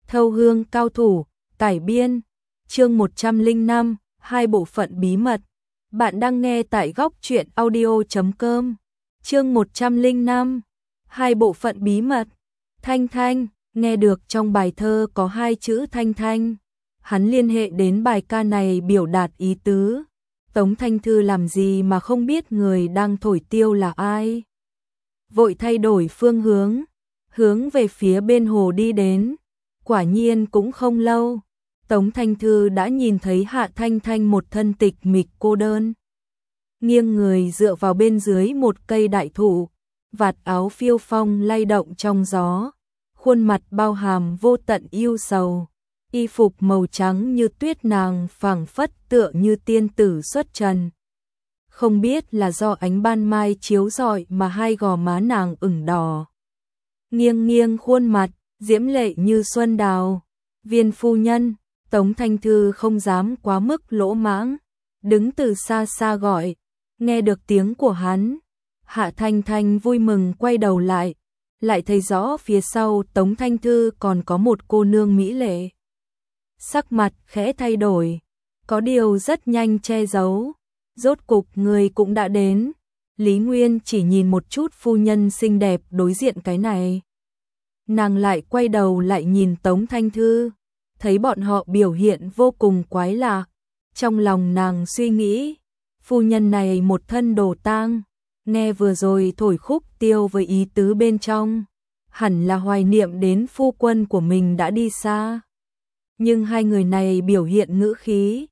Thâu hương cao thủ, cải biên, chương 105, hai bộ phận bí mật. Bạn đang nghe tại góc truyện audio.com. Chương 105, hai bộ phận bí mật. Thanh Thanh, nghe được trong bài thơ có hai chữ Thanh Thanh. Hắn liên hệ đến bài ca này biểu đạt ý tứ. Tống Thanh Thư làm gì mà không biết người đang thổi tiêu là ai. Vội thay đổi phương hướng, hướng về phía bên hồ đi đến. Quả nhiên cũng không lâu, Tống Thanh Thư đã nhìn thấy Hạ Thanh Thanh một thân tịch mịch cô đơn. Nghiêng người dựa vào bên dưới một cây đại thụ, vạt áo phiêu phong lay động trong gió, khuôn mặt bao hàm vô tận yêu sầu, y phục màu trắng như tuyết nàng phảng phất tựa như tiên tử xuất trần. Không biết là do ánh ban mai chiếu rọi mà hai gò má nàng ửng đỏ. Nghiêng nghiêng khuôn mặt, diễm lệ như xuân đào. Viên phu nhân, Tống Thanh Thư không dám quá mức lỗ mãng, đứng từ xa xa gọi, nghe được tiếng của hắn. Hạ Thanh Thanh vui mừng quay đầu lại thấy rõ phía sau Tống Thanh Thư còn có một cô nương mỹ lệ. Sắc mặt khẽ thay đổi, có điều rất nhanh che giấu, rốt cục người cũng đã đến. Lý Nguyên chỉ nhìn một chút phu nhân xinh đẹp đối diện cái này. Nàng lại quay đầu lại nhìn Tống Thanh Thư, thấy bọn họ biểu hiện vô cùng quái lạ. Trong lòng nàng suy nghĩ, phu nhân này một thân đồ tang, nghe vừa rồi thổi khúc tiêu với ý tứ bên trong, hẳn là hoài niệm đến phu quân của mình đã đi xa. Nhưng hai người này biểu hiện ngữ khí,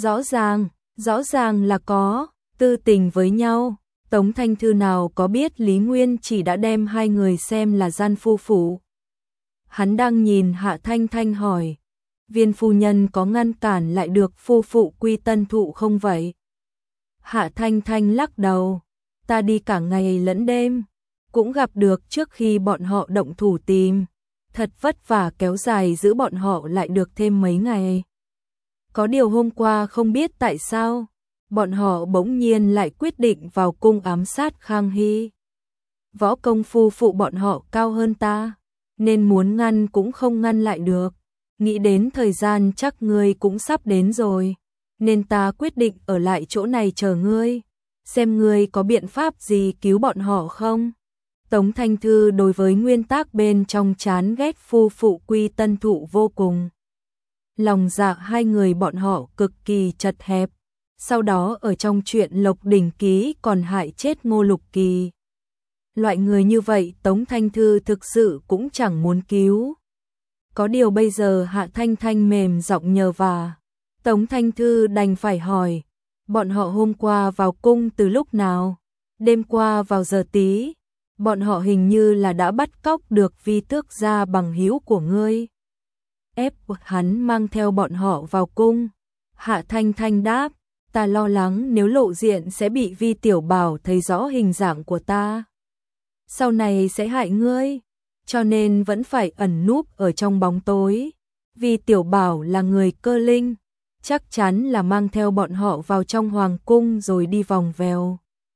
rõ ràng là có tư tình với nhau. Tống Thanh Thư nào có biết Lý Nguyên chỉ đã đem hai người xem là gian phu phụ. Hắn đang nhìn Hạ Thanh Thanh hỏi, viên phu nhân có ngăn cản lại được phu phụ quy tân thụ không vậy? Hạ Thanh Thanh lắc đầu, ta đi cả ngày lẫn đêm, cũng gặp được trước khi bọn họ động thủ tìm, thật vất vả kéo dài giữ bọn họ lại được thêm mấy ngày. Có điều hôm qua không biết tại sao, bọn họ bỗng nhiên lại quyết định vào cung ám sát Khang Hy. Võ công phu phụ bọn họ cao hơn ta, nên muốn ngăn cũng không ngăn lại được. Nghĩ đến thời gian chắc ngươi cũng sắp đến rồi, nên ta quyết định ở lại chỗ này chờ ngươi, xem ngươi có biện pháp gì cứu bọn họ không. Tống Thanh Thư đối với nguyên tắc bên trong chán ghét phu phụ quy tân thụ vô cùng. Lòng dạ hai người bọn họ cực kỳ chật hẹp. Sau đó ở trong chuyện Lộc Đỉnh Ký còn hại chết Ngô Lục Kỳ. Loại người như vậy Tống Thanh Thư thực sự cũng chẳng muốn cứu. Có điều bây giờ Hạ Thanh Thanh mềm giọng nhờ vả, Tống Thanh Thư đành phải hỏi, bọn họ hôm qua vào cung từ lúc nào? Đêm qua vào giờ tí, bọn họ hình như là đã bắt cóc được Vi Tước gia bằng hữu của ngươi. Ép hắn mang theo bọn họ vào cung. Hạ Thanh Thanh đáp, ta lo lắng nếu lộ diện sẽ bị Vi Tiểu Bảo thấy rõ hình dạng của ta. Sau này sẽ hại ngươi, cho nên vẫn phải ẩn núp ở trong bóng tối. Vi Tiểu Bảo là người cơ linh, chắc chắn là mang theo bọn họ vào trong hoàng cung rồi đi vòng vèo.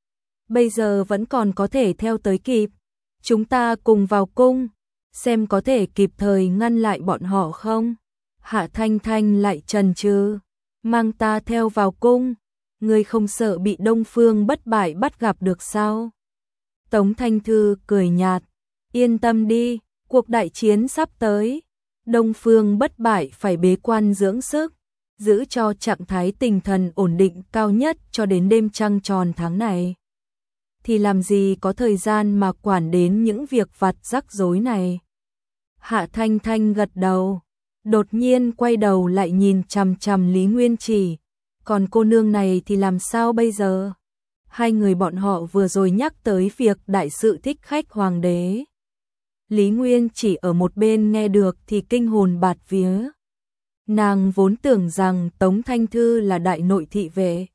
Bây giờ vẫn còn có thể theo tới kịp, chúng ta cùng vào cung, xem có thể kịp thời ngăn lại bọn họ không. Hạ Thanh Thanh lại chần chừ, mang ta theo vào cung, ngươi không sợ bị Đông Phương Bất Bại bắt gặp được sao? Tống Thanh Thư cười nhạt, yên tâm đi, cuộc đại chiến sắp tới, Đông Phương Bất Bại phải bế quan dưỡng sức, giữ cho trạng thái tinh thần ổn định cao nhất cho đến đêm trăng tròn tháng này. Thì làm gì có thời gian mà quản đến những việc vặt rắc rối này. Hạ Thanh Thanh gật đầu, đột nhiên quay đầu lại nhìn chằm chằm Lý Nguyên Chỉ, còn cô nương này thì làm sao bây giờ? Hai người bọn họ vừa rồi nhắc tới việc đại sự thích khách hoàng đế. Lý Nguyên Chỉ ở một bên nghe được thì kinh hồn bạt vía. Nàng vốn tưởng rằng Tống Thanh Thư là đại nội thị vệ.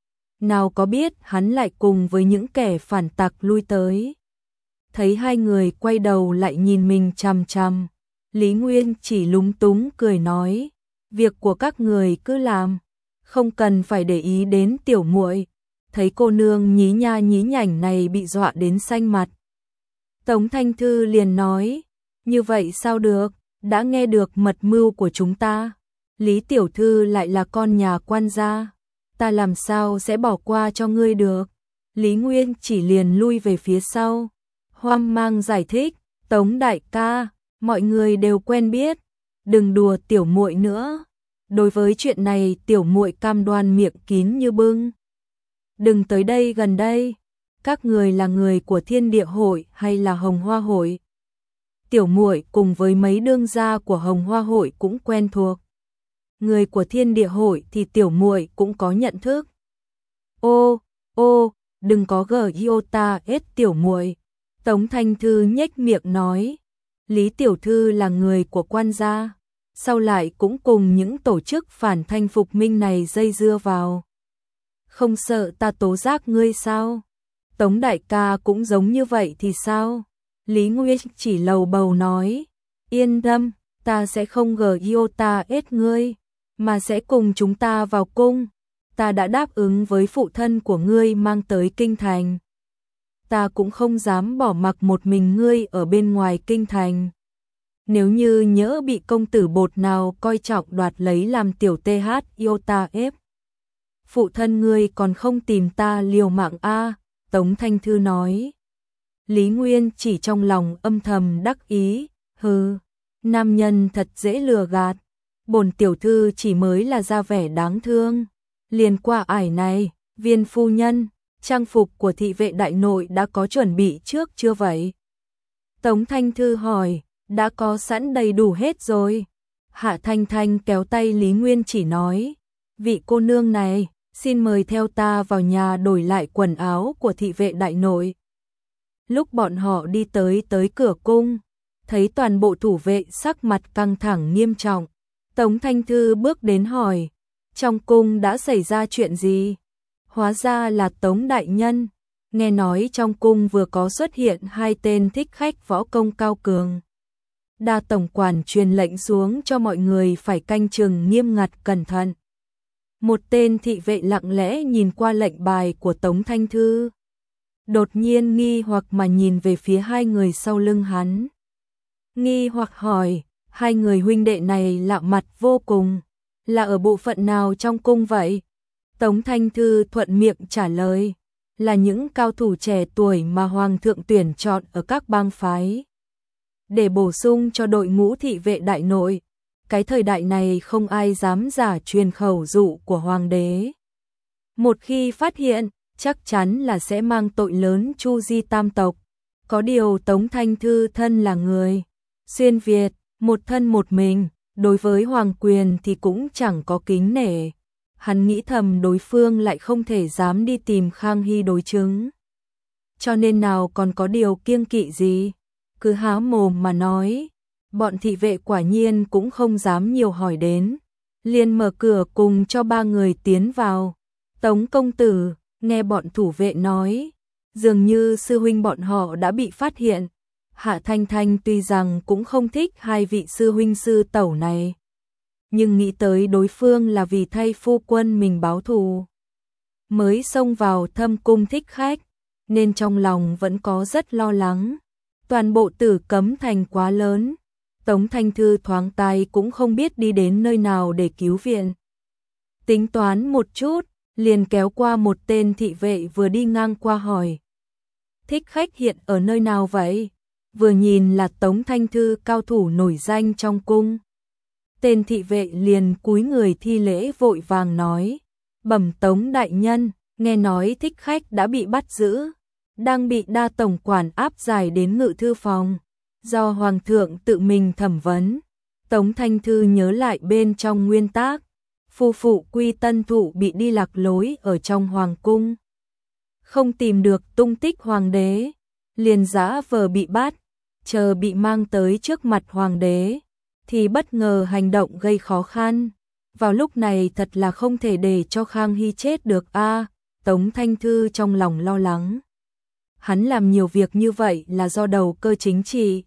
Nào có biết hắn lại cùng với những kẻ phản tặc lui tới. Thấy hai người quay đầu lại nhìn mình chằm chằm, Lý Nguyên Chỉ lúng túng cười nói, việc của các người cứ làm, không cần phải để ý đến tiểu muội. Thấy cô nương nhí nha nhí nhảnh này bị dọa đến xanh mặt. Tống Thanh Thư liền nói, như vậy sao được, đã nghe được mật mưu của chúng ta. Lý tiểu thư lại là con nhà quan gia, ta làm sao sẽ bỏ qua cho ngươi được. Lý Nguyên chỉ liền lui về phía sau, hoang mang giải thích, Tống đại ca, mọi người đều quen biết, đừng đùa tiểu muội nữa. Đối với chuyện này tiểu muội cam đoan miệng kín như bưng. Đừng tới đây gần đây, các người là người của Thiên Địa hội hay là Hồng Hoa hội? Tiểu muội cùng với mấy đương gia của Hồng Hoa hội cũng quen thuộc. Người của Thiên Địa hội thì tiểu muội cũng có nhận thức. Ô, đừng có giota ết tiểu muội. Tống Thanh Thư nhếch miệng nói, Lý tiểu thư là người của quan gia, sau lại cũng cùng những tổ chức phản thanh phục minh này dây dưa vào. Không sợ ta tố giác ngươi sao? Tống đại ca cũng giống như vậy thì sao? Lý Nguyên chỉ lầu bầu nói, yên tâm, ta sẽ không giota ết ngươi, mà sẽ cùng chúng ta vào cung. Ta đã đáp ứng với phụ thân của ngươi mang tới kinh thành. Ta cũng không dám bỏ mặc một mình ngươi ở bên ngoài kinh thành. Nếu như nhỡ bị công tử bột nào coi trọng đoạt lấy làm tiểu TH iota ép, phụ thân ngươi còn không tìm ta liều mạng a. Tống Thanh Thư nói. Lý Nguyên chỉ trong lòng âm thầm đắc ý, hừ, nam nhân thật dễ lừa gạt, bổn tiểu thư chỉ mới là ra vẻ đáng thương. Liền qua ải này, Viên phu nhân, trang phục của thị vệ đại nội đã có chuẩn bị trước chưa vậy? Tống Thanh Thư hỏi, đã có sẵn đầy đủ hết rồi. Hạ Thanh Thanh kéo tay Lý Nguyên chỉ nói, vị cô nương này, xin mời theo ta vào nhà đổi lại quần áo của thị vệ đại nội. Lúc bọn họ đi tới cửa cung, thấy toàn bộ thủ vệ sắc mặt căng thẳng nghiêm trọng. Tống Thanh Thư bước đến hỏi, trong cung đã xảy ra chuyện gì? Hóa ra là Tống đại nhân, nghe nói trong cung vừa có xuất hiện 2 tên thích khách võ công cao cường. Đa tổng quản truyền lệnh xuống cho mọi người phải canh chừng nghiêm ngặt cẩn thận. Một tên thị vệ lặng lẽ nhìn qua lệnh bài của Tống Thanh Thư, đột nhiên nghi hoặc mà nhìn về phía 2 người sau lưng hắn. Nghi hoặc hỏi, 2 người huynh đệ này lạ mặt vô cùng, là ở bộ phận nào trong cung vậy? Tống Thanh Thư thuận miệng trả lời, là những cao thủ trẻ tuổi mà Hoàng thượng tuyển chọn ở các bang phái, để bổ sung cho đội ngũ thị vệ đại nội. Cái thời đại này không ai dám giả truyền khẩu dụ của Hoàng đế. Một khi phát hiện, chắc chắn là sẽ mang tội lớn chu di tam tộc. Có điều Tống Thanh Thư thân là người xuyên Việt, một thân một mình, đối với hoàng quyền thì cũng chẳng có kính nể. Hắn nghĩ thầm đối phương lại không thể dám đi tìm Khang Hy đối chứng, cho nên nào còn có điều kiêng kỵ gì, cứ há mồm mà nói. Bọn thị vệ quả nhiên cũng không dám nhiều hỏi đến, liền mở cửa cùng cho 3 người tiến vào. Tống công tử, nghe bọn thủ vệ nói, dường như sư huynh bọn họ đã bị phát hiện. Hạ Thanh Thanh tuy rằng cũng không thích 2 vị sư huynh sư tẩu này, nhưng nghĩ tới đối phương là vì thay phu quân mình báo thù, mới xông vào thâm cung thích khách, nên trong lòng vẫn có rất lo lắng. Toàn bộ Tử Cấm thành quá lớn, Tống Thanh Thư thoáng tay cũng không biết đi đến nơi nào để cứu viện. Tính toán một chút, liền kéo qua một tên thị vệ vừa đi ngang qua hỏi, thích khách hiện ở nơi nào vậy? Vừa nhìn là Tống Thanh Thư cao thủ nổi danh trong cung. Tên thị vệ liền cúi người thi lễ vội vàng nói, bẩm Tống đại nhân, nghe nói thích khách đã bị bắt giữ, đang bị đa tổng quản áp giải đến ngự thư phòng, do Hoàng thượng tự mình thẩm vấn. Tống Thanh Thư nhớ lại bên trong nguyên tác, phu phụ Quy Tân Thụ bị đi lạc lối ở trong hoàng cung, không tìm được tung tích hoàng đế, liền giả vờ bị bắt, chờ bị mang tới trước mặt hoàng đế, thì bất ngờ hành động gây khó khăn. Vào lúc này thật là không thể để cho Khang Hy chết được a. Tống Thanh Thư trong lòng lo lắng. Hắn làm nhiều việc như vậy là do đầu cơ chính trị,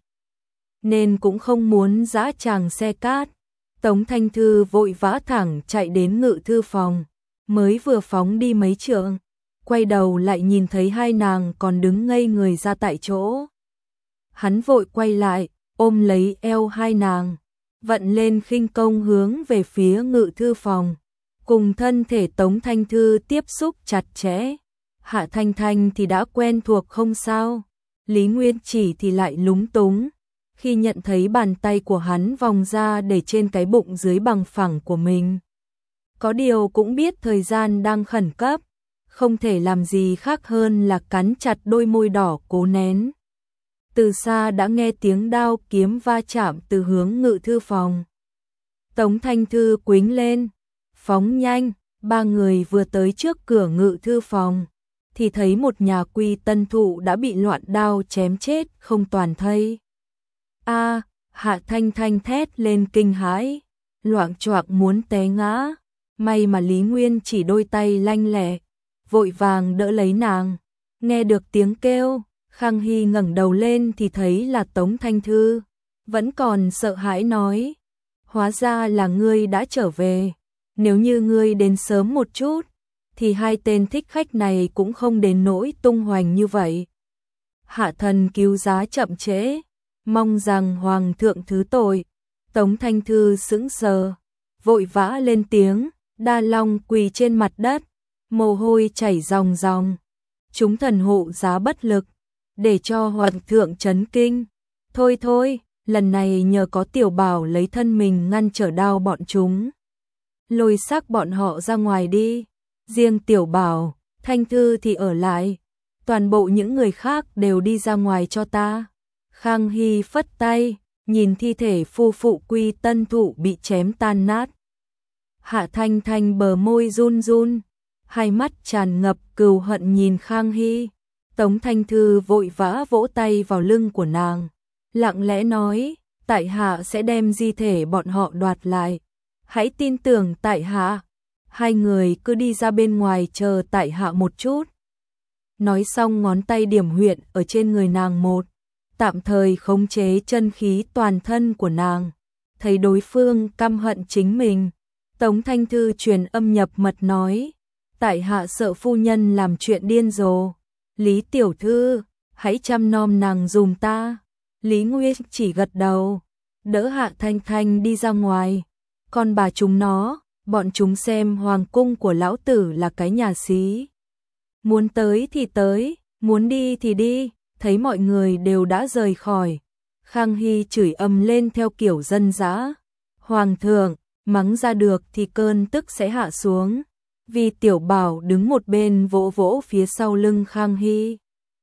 nên cũng không muốn dã tràng xe cát. Tống Thanh Thư vội vã thẳng chạy đến ngự thư phòng, mới vừa phóng đi mấy trượng, quay đầu lại nhìn thấy 2 nàng còn đứng ngây người ra tại chỗ. Hắn vội quay lại, ôm lấy eo 2 nàng, vận lên khinh công hướng về phía ngự thư phòng, cùng thân thể Tống Thanh Thư tiếp xúc chặt chẽ. Hạ Thanh Thanh thì đã quen thuộc không sao, Lý Nguyên Chỉ thì lại lúng túng, khi nhận thấy bàn tay của hắn vòng ra để trên cái bụng dưới bằng phẳng của mình. Có điều cũng biết thời gian đang khẩn cấp, không thể làm gì khác hơn là cắn chặt đôi môi đỏ cố nén. Từ xa đã nghe tiếng đao kiếm va chạm từ hướng ngự thư phòng. Tống Thanh Thư quĩnh lên, phóng nhanh, ba người vừa tới trước cửa ngự thư phòng, thì thấy một nhà quy tân thụ đã bị loạn đao chém chết không toàn thây. A, Hạ Thanh Thanh thét lên kinh hãi, loạng choạng muốn té ngã, may mà Lý Nguyên Chỉ đôi tay lanh lẹ, vội vàng đỡ lấy nàng. Nghe được tiếng kêu, Khang Hy ngẩng đầu lên thì thấy là Tống Thanh Thư, vẫn còn sợ hãi nói: "Hóa ra là ngươi đã trở về, nếu như ngươi đến sớm một chút thì hai tên thích khách này cũng không đến nỗi tung hoành như vậy. Hạ thần cứu giá chậm trễ, mong rằng hoàng thượng thứ tội." Tống Thanh Thư sững sờ, vội vã lên tiếng, Đa Long quỳ trên mặt đất, mồ hôi chảy ròng ròng. "Chúng thần hộ giá bất lực, để cho hoàng thượng chấn kinh. Thôi thôi, lần này nhờ có Tiểu Bảo lấy thân mình ngăn trở đao bọn chúng. Lôi xác bọn họ ra ngoài đi, riêng Tiểu Bảo, Thanh Thư thì ở lại, toàn bộ những người khác đều đi ra ngoài cho ta." Khang Hy phất tay, nhìn thi thể phu phụ quy tân thụ bị chém tan nát. Hạ Thanh Thanh bờ môi run run, hai mắt tràn ngập cừu hận nhìn Khang Hy. Tống Thanh Thư vội vã vỗ tay vào lưng của nàng, lặng lẽ nói: "Tại hạ sẽ đem di thể bọn họ đoạt lại. Hãy tin tưởng tại hạ. Hai người cứ đi ra bên ngoài chờ tại hạ một chút." Nói xong ngón tay điểm huyệt ở trên người nàng một, tạm thời khống chế chân khí toàn thân của nàng. Thấy đối phương căm hận chính mình, Tống Thanh Thư truyền âm nhập mật nói: "Tại hạ sợ phu nhân làm chuyện điên rồ. Lý tiểu thư, hãy chăm nom nàng dùm ta." Lý Nguyên chỉ gật đầu, đỡ Hạ Thanh Thanh đi ra ngoài. "Con bà chúng nó, bọn chúng xem hoàng cung của lão tử là cái nhà xí. Muốn tới thì tới, muốn đi thì đi." Thấy mọi người đều đã rời khỏi, Khang Hy chửi ầm lên theo kiểu dân dã. "Hoàng thượng, mắng ra được thì cơn tức sẽ hạ xuống." Vì Tiểu Bảo đứng một bên vỗ vỗ phía sau lưng Khang Hy,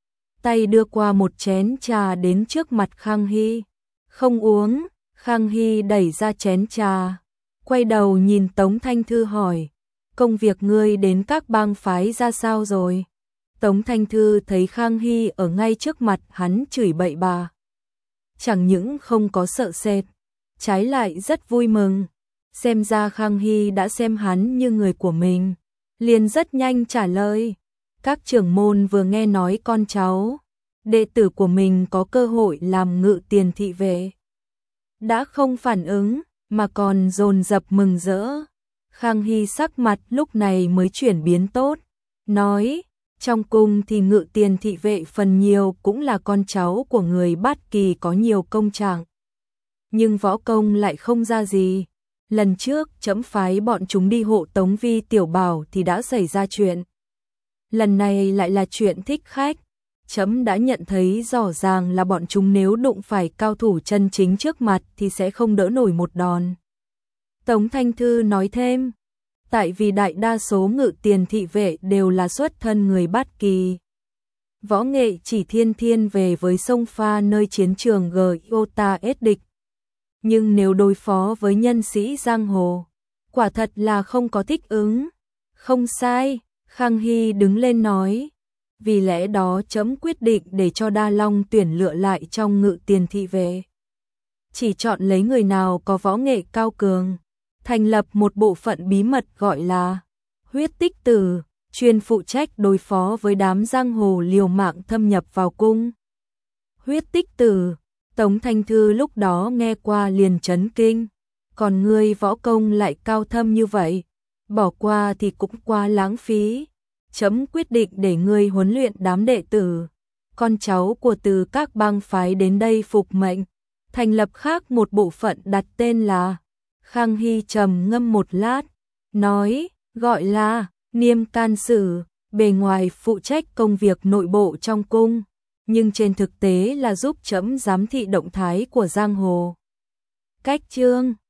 tay đưa qua một chén trà đến trước mặt Khang Hy. "Không uống." Khang Hy đẩy ra chén trà, quay đầu nhìn Tống Thanh Thư hỏi: "Công việc ngươi đến các bang phái ra sao rồi?" Tống Thanh Thư thấy Khang Hy ở ngay trước mặt hắn chửi bậy bạ, chẳng những không có sợ sệt, trái lại rất vui mừng. Xem ra Khang Hy đã xem hắn như người của mình, liền rất nhanh trả lời: "Các trưởng môn vừa nghe nói con cháu, đệ tử của mình có cơ hội làm ngự tiền thị vệ, đã không phản ứng, mà còn dồn dập mừng rỡ." Khang Hy sắc mặt lúc này mới chuyển biến tốt, nói: "Trong cung thì ngự tiền thị vệ phần nhiều cũng là con cháu của người Bát Kỳ có nhiều công trạng, nhưng võ công lại không ra gì. Lần trước trẫm phái bọn chúng đi hộ tống Vi Tiểu Bảo thì đã xảy ra chuyện. Lần này lại là chuyện thích khách. Trẫm đã nhận thấy rõ ràng là bọn chúng nếu đụng phải cao thủ chân chính trước mặt thì sẽ không đỡ nổi một đòn." Tống Thanh Thư nói thêm: "Tại vì đại đa số ngự tiền thị vệ đều là xuất thân người Bát Kỳ. Võ nghệ chỉ thiên về với sông pha nơi chiến trường Giota ết địch. Nhưng nếu đối phó với nhân sĩ giang hồ, quả thật là không có thích ứng." "Không sai." Khang Hy đứng lên nói: "Vì lẽ đó trẫm quyết định để cho Đa Long tuyển lựa lại trong ngự tiền thị vệ, chỉ chọn lấy người nào có võ nghệ cao cường, thành lập một bộ phận bí mật gọi là Huyết Tích Tử, chuyên phụ trách đối phó với đám giang hồ liều mạng thâm nhập vào cung." Huyết Tích Tử, Tống Thanh Thư lúc đó nghe qua liền chấn kinh. "Còn ngươi võ công lại cao thâm như vậy, bỏ qua thì cũng quá lãng phí. Trẫm quyết định để ngươi huấn luyện đám đệ tử, con cháu của từ các bang phái đến đây phục mệnh, thành lập khác một bộ phận đặt tên là Khang Hy trầm ngâm một lát, nói, gọi là Niêm Can Sử, bề ngoài phụ trách công việc nội bộ trong cung, nhưng trên thực tế là giúp trẫm giám thị động thái của giang hồ. Cách chương